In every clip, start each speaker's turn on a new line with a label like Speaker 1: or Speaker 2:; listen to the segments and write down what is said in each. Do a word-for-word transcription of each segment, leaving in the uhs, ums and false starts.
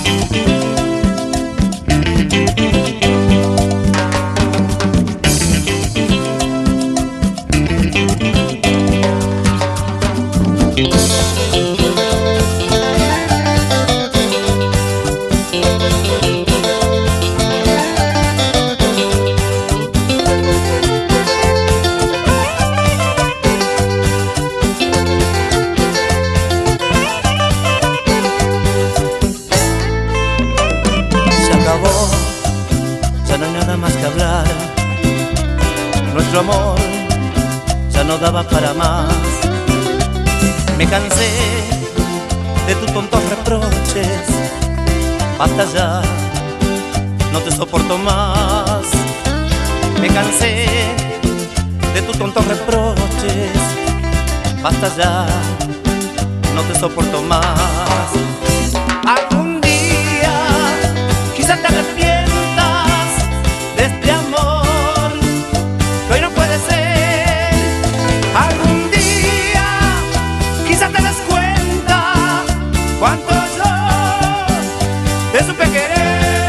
Speaker 1: Ya no hay nada más que hablar. Nuestro amor ya no daba para más. Me cansé de tus tontos reproches. Basta ya, no te soporto más. Me cansé de tus tontos reproches. Basta ya, no te soporto más. Algún día quizás te arrepientas de este amor que hoy no puede ser. Algún día quizás te des cuenta cuánto yo te supe querer.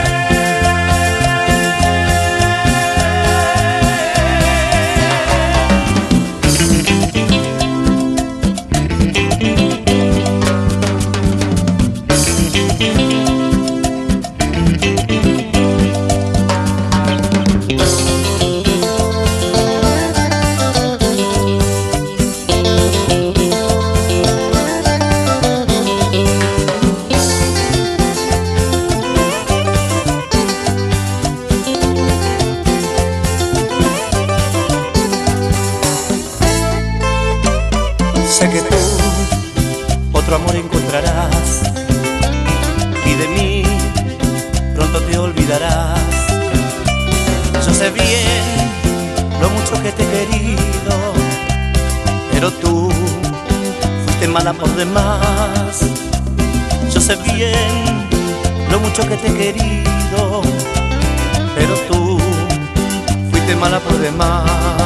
Speaker 1: Sé que tú otro amor encontrarás y de mí pronto te olvidarás. Yo sé bien lo mucho que te he querido, pero tú fuiste mala por demás. Yo sé bien lo mucho que te he querido, pero tú fuiste mala por demás.